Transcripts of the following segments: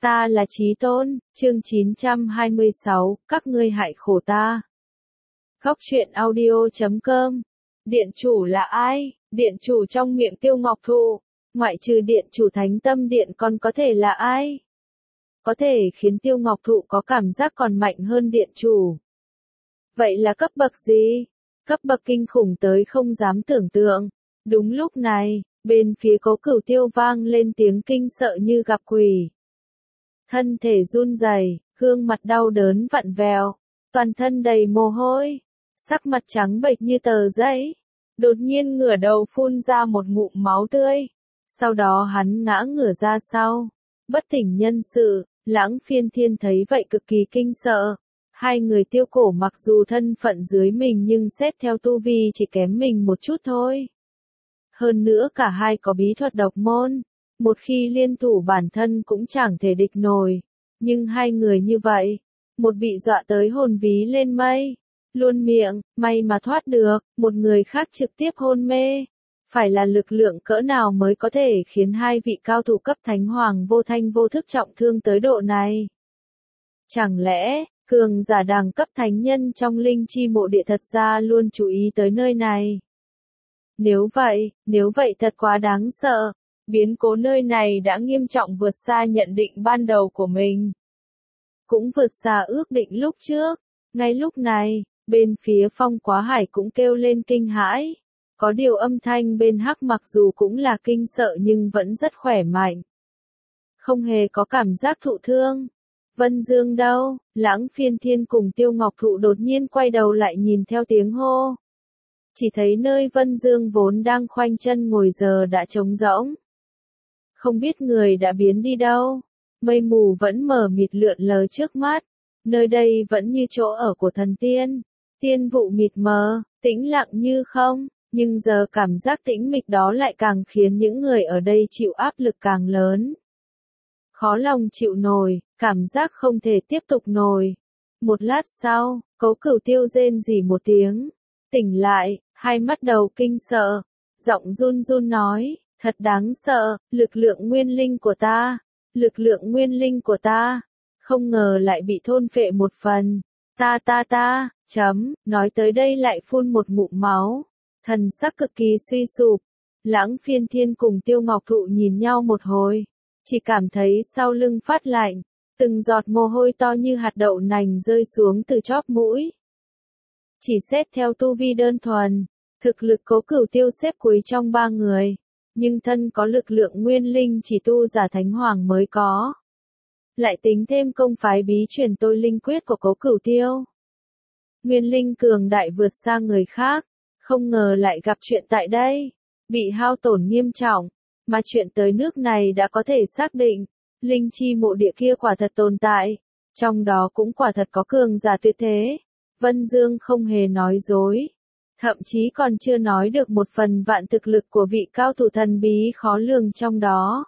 Ta là Chí Tôn, chương 926, các ngươi hại khổ ta. Góc truyện audio.com. Điện chủ là ai? Điện chủ trong miệng Tiêu Ngọc Thụ, ngoại trừ điện chủ Thánh Tâm Điện còn có thể là ai? Có thể khiến Tiêu Ngọc Thụ có cảm giác còn mạnh hơn điện chủ. Vậy là cấp bậc gì? Cấp bậc kinh khủng tới không dám tưởng tượng. Đúng lúc này, bên phía Cố Cửu Tiêu vang lên tiếng kinh sợ như gặp quỷ. Thân thể run rẩy, gương mặt đau đớn vặn vẹo, toàn thân đầy mồ hôi, sắc mặt trắng bệch như tờ giấy. Đột nhiên ngửa đầu phun ra một ngụm máu tươi. Sau đó hắn ngã ngửa ra sau, bất tỉnh nhân sự. Lãng Phiên Thiên thấy vậy cực kỳ kinh sợ. Hai người Tiêu Cổ mặc dù thân phận dưới mình nhưng xét theo tu vi chỉ kém mình một chút thôi. Hơn nữa cả hai có bí thuật độc môn, một khi liên thủ bản thân cũng chẳng thể địch nổi. Nhưng hai người như vậy, một bị dọa tới hồn ví lên mây, luôn miệng, may mà thoát được, một người khác trực tiếp hôn mê. Phải là lực lượng cỡ nào mới có thể khiến hai vị cao thủ cấp thánh hoàng vô thanh vô thức trọng thương tới độ này? Chẳng lẽ, cường giả đẳng cấp thánh nhân trong linh chi mộ địa thật ra luôn chú ý tới nơi này? Nếu vậy thật quá đáng sợ. Biến cố nơi này đã nghiêm trọng vượt xa nhận định ban đầu của mình. Cũng vượt xa ước định lúc trước. Ngay lúc này, bên phía Phong Quá Hải cũng kêu lên kinh hãi. Có điều âm thanh bên Hắc mặc dù cũng là kinh sợ nhưng vẫn rất khỏe mạnh. Không hề có cảm giác thụ thương. Vân Dương đâu? Lãng Phiên Thiên cùng Tiêu Ngọc Thụ đột nhiên quay đầu lại nhìn theo tiếng hô. Chỉ thấy nơi Vân Dương vốn đang khoanh chân ngồi giờ đã trống rỗng. Không biết người đã biến đi đâu. Mây mù vẫn mờ mịt lượn lờ trước mắt. Nơi đây vẫn như chỗ ở của thần tiên. Tiên vụ mịt mờ, tĩnh lặng như không. Nhưng giờ cảm giác tĩnh mịch đó lại càng khiến những người ở đây chịu áp lực càng lớn. Khó lòng chịu nổi, cảm giác không thể tiếp tục nổi. Một lát sau, Cố Cửu Tiêu rên rỉ một tiếng. Tỉnh lại, hai mắt đầu kinh sợ. Giọng run run nói, thật đáng sợ, lực lượng nguyên linh của ta. Lực lượng nguyên linh của ta. Không ngờ lại bị thôn phệ một phần. Nói tới đây lại phun một ngụm máu. Thần sắc cực kỳ suy sụp. Lãng Phiên Thiên cùng Tiêu Ngọc Thụ nhìn nhau một hồi. Chỉ cảm thấy sau lưng phát lạnh. Từng giọt mồ hôi to như hạt đậu nành rơi xuống từ chóp mũi. Chỉ xét theo tu vi đơn thuần, thực lực Cố Cửu Tiêu xếp cuối trong ba người. Nhưng thân có lực lượng nguyên linh chỉ tu giả thánh hoàng mới có. Lại tính thêm công phái bí truyền tôi linh quyết của Cố Cửu Tiêu. Nguyên linh cường đại vượt xa người khác. Không ngờ lại gặp chuyện tại đây, bị hao tổn nghiêm trọng, mà chuyện tới nước này đã có thể xác định, linh chi mộ địa kia quả thật tồn tại, trong đó cũng quả thật có cường giả tuyệt thế. Vân Dương không hề nói dối, thậm chí còn chưa nói được một phần vạn thực lực của vị cao thủ thần bí khó lường trong đó.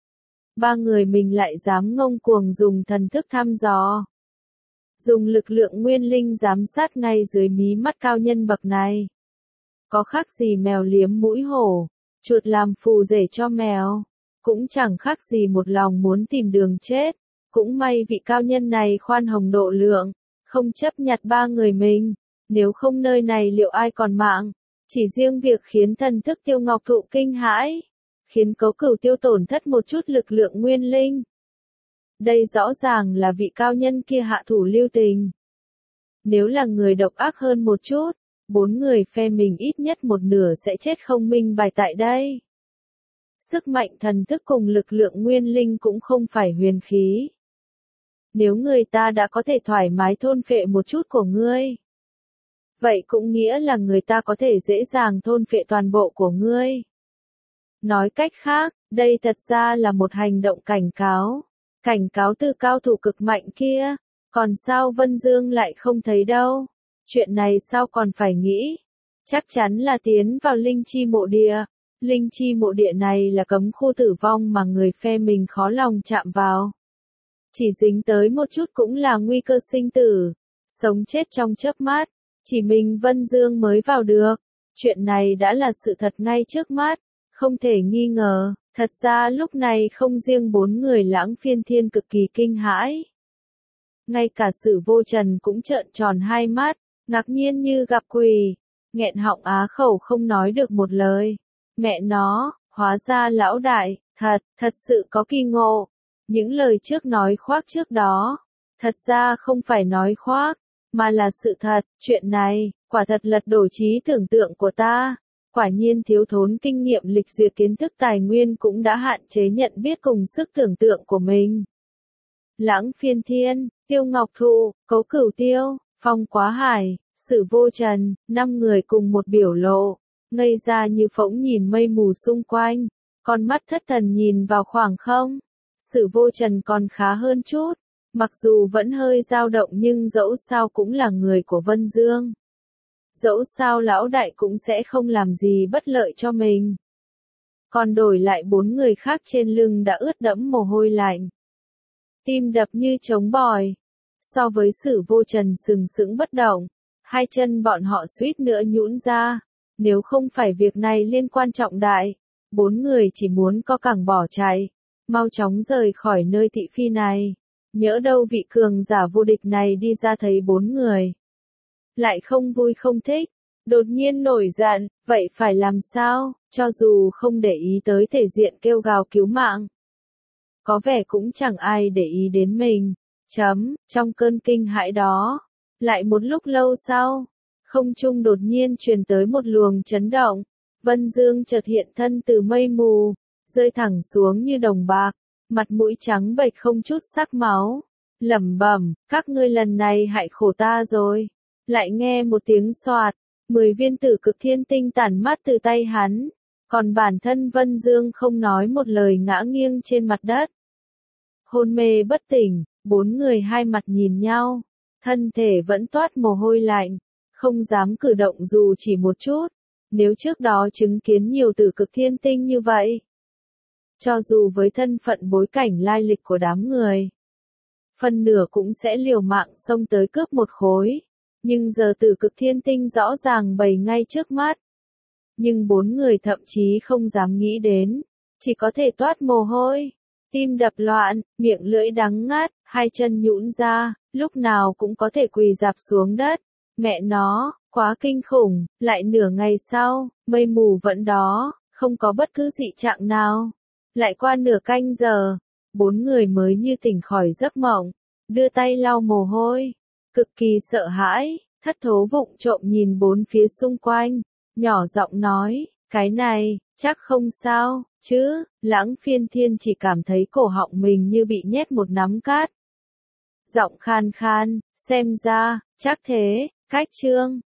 Ba người mình lại dám ngông cuồng dùng thần thức thăm dò. Dùng lực lượng nguyên linh giám sát ngay dưới mí mắt cao nhân bậc này. Có khác gì mèo liếm mũi hổ, chuột làm phù rể cho mèo, cũng chẳng khác gì một lòng muốn tìm đường chết. Cũng may vị cao nhân này khoan hồng độ lượng, không chấp nhặt ba người mình, nếu không nơi này liệu ai còn mạng. Chỉ riêng việc khiến thần thức Tiêu Ngọc Thụ kinh hãi, khiến Cố Cửu Tiêu tổn thất một chút lực lượng nguyên linh. Đây rõ ràng là vị cao nhân kia hạ thủ lưu tình. Nếu là người độc ác hơn một chút, 4 người phe mình ít nhất một nửa sẽ chết không minh bạch tại đây. Sức mạnh thần thức cùng lực lượng nguyên linh cũng không phải huyền khí. Nếu người ta đã có thể thoải mái thôn phệ một chút của ngươi, vậy cũng nghĩa là người ta có thể dễ dàng thôn phệ toàn bộ của ngươi. Nói cách khác, đây thật ra là một hành động cảnh cáo từ cao thủ cực mạnh kia. Còn sao Vân Dương lại không thấy đâu? Chuyện này sao còn phải nghĩ? Chắc chắn là tiến vào linh chi mộ địa. Linh chi mộ địa này là cấm khu tử vong mà người phe mình khó lòng chạm vào. Chỉ dính tới một chút cũng là nguy cơ sinh tử. Sống chết trong chớp mắt. Chỉ mình Vân Dương mới vào được. Chuyện này đã là sự thật ngay trước mắt. Không thể nghi ngờ, thật ra lúc này không riêng bốn người Lãng Phiên Thiên cực kỳ kinh hãi. Ngay cả Sử Vô Trần cũng trợn tròn hai mắt, ngạc nhiên như gặp quỷ, nghẹn họng á khẩu không nói được một lời. Mẹ nó, hóa ra lão đại, thật sự có kỳ ngộ. Những lời trước nói khoác trước đó, thật ra không phải nói khoác, mà là sự thật. Chuyện này, quả thật lật đổ trí tưởng tượng của ta. Quả nhiên thiếu thốn kinh nghiệm lịch duyệt kiến thức tài nguyên cũng đã hạn chế nhận biết cùng sức tưởng tượng của mình. Lãng Phiên Thiên, Tiêu Ngọc Thụ, Cấu Cửu Tiêu, Phong Quá Hải, Sử Vô Trần, 5 người cùng một biểu lộ, ngây ra như phỗng nhìn mây mù xung quanh, con mắt thất thần nhìn vào khoảng không. Sử Vô Trần còn khá hơn chút, mặc dù vẫn hơi dao động nhưng dẫu sao cũng là người của Vân Dương. Dẫu sao lão đại cũng sẽ không làm gì bất lợi cho mình. Còn đổi lại 4 người khác trên lưng đã ướt đẫm mồ hôi lạnh. Tim đập như trống bòi. So với Sử Vô Trần sừng sững bất động, hai chân bọn họ suýt nữa nhũn ra. Nếu không phải việc này liên quan trọng đại, 4 người chỉ muốn co cẳng bỏ chạy, mau chóng rời khỏi nơi thị phi này. Nhỡ đâu vị cường giả vô địch này đi ra thấy 4 người, lại không vui không thích, đột nhiên nổi giận, vậy phải làm sao, cho dù không để ý tới thể diện kêu gào cứu mạng. Có vẻ cũng chẳng ai để ý đến mình. Trong cơn kinh hãi đó, lại một lúc lâu sau, không trung đột nhiên truyền tới một luồng chấn động. Vân Dương chợt hiện thân từ mây mù, rơi thẳng xuống như đồng bạc, mặt mũi trắng bệch không chút sắc máu, lẩm bẩm, các ngươi lần này hại khổ ta rồi. Lại nghe một tiếng xoạt, 10 viên tử cực thiên tinh tản mát từ tay hắn, còn bản thân Vân Dương không nói một lời ngã nghiêng trên mặt đất. Hôn mê bất tỉnh, 4 người hai mặt nhìn nhau, thân thể vẫn toát mồ hôi lạnh, không dám cử động dù chỉ một chút. Nếu trước đó chứng kiến nhiều tử cực thiên tinh như vậy, cho dù với thân phận bối cảnh lai lịch của đám người, phần nửa cũng sẽ liều mạng xông tới cướp một khối. Nhưng giờ tử cực thiên tinh rõ ràng bày ngay trước mắt. Nhưng 4 người thậm chí không dám nghĩ đến, chỉ có thể toát mồ hôi, tim đập loạn, miệng lưỡi đắng ngắt, hai chân nhũn ra, lúc nào cũng có thể quỳ rạp xuống đất. Mẹ nó, quá kinh khủng. Lại nửa ngày sau, mây mù vẫn đó, không có bất cứ dị trạng nào. Lại qua nửa canh giờ, 4 người mới như tỉnh khỏi giấc mộng, đưa tay lau mồ hôi, cực kỳ sợ hãi, thất thố vụng trộm nhìn bốn phía xung quanh, nhỏ giọng nói, cái này, chắc không sao, chứ. Lãng Phiên Thiên chỉ cảm thấy cổ họng mình như bị nhét một nắm cát. Giọng khan khan, xem ra, chắc thế, cách chương.